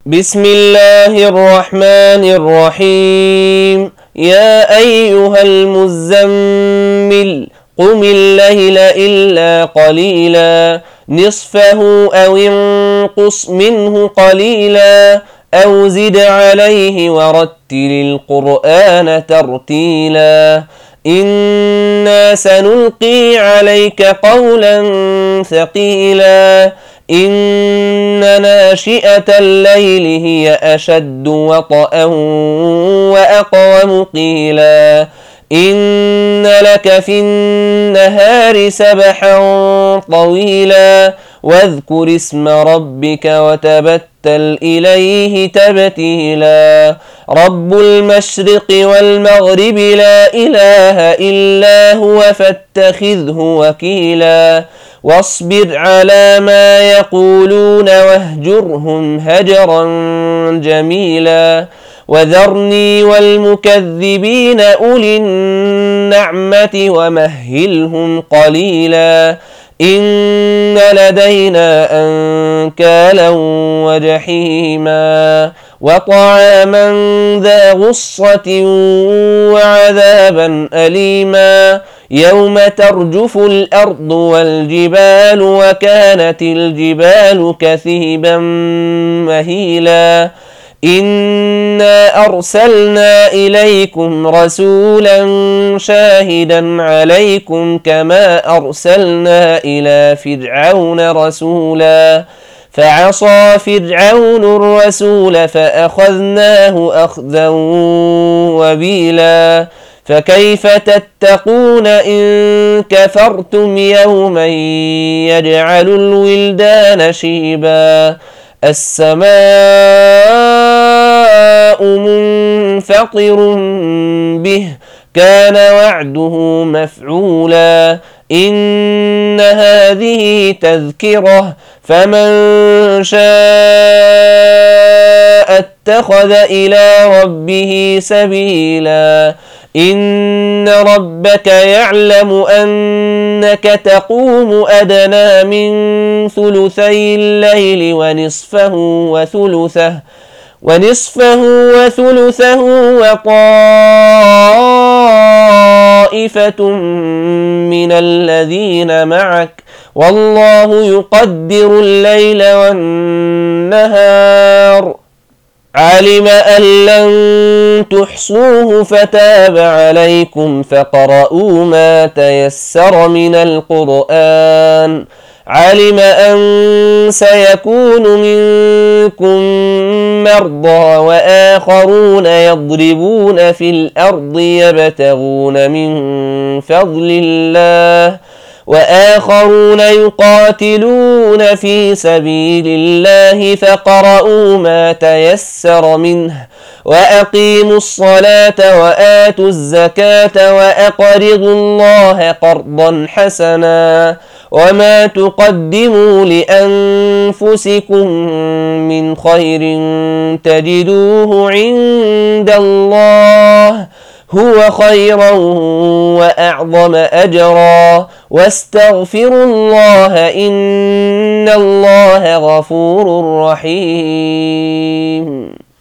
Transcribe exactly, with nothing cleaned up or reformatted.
بسم الله الرحمن الرحيم. يا أيها المزمل قم الليل إلا قليلا نصفه أو انقص منه قليلا أو زد عليه ورتل القرآن ترتيلا إنا سنلقي عليك قولا ثقيلا إن ناشئة الليل هي أشد وطئا وأقوم قيلا إن لك في النهار سبحا طويلا واذكر اسم ربك وتبتل إليه تبتيلا رب المشرق والمغرب لا إله إلا هو فاتخذه وكيلا واصبر على ما يقولون واهجرهم هجرا جميلا وذرني والمكذبين أولي النعمة ومهلهم قليلا إن لدينا أنكالا وجحيما وطعاما ذا غصة وعذابا أليما يوم ترجف الأرض والجبال وكانت الجبال كثيبا مهيلا إنا أرسلنا إليكم رسولا شاهدا عليكم كما أرسلنا إلى فرعون رسولا فعصى فرعون الرسول فأخذناه أخذا وبيلا فكيف تتقون إن كفرتم يوما يجعل الولدان شيبا السماء منفطر به كان وعده مفعولا إن هذه تذكرة فمن شاء اتخذ إلى ربه سبيلا إن ربك يعلم أنك تقوم أدنى من ثلثي الليل ونصفه وثلثه ونصفه وثلثه وطائفة من الذين معك والله يقدر الليل والنهار علم أن لن تحصوه فتاب عليكم فقرؤوا ما تيسر من القرآن علم أن سيكون منكم مرضى وآخرون يضربون في الأرض يبتغون من فضل الله وآخرون يقاتلون في سبيل الله فقرؤوا ما تيسر منه وأقيموا الصلاة وآتوا الزكاة وأقرضوا الله قرضا حسنا وما تقدموا لأنفسكم من خير تجدوه عند الله هو خيرا وأعظم أجرا واستغفروا الله إن الله غفور رحيم.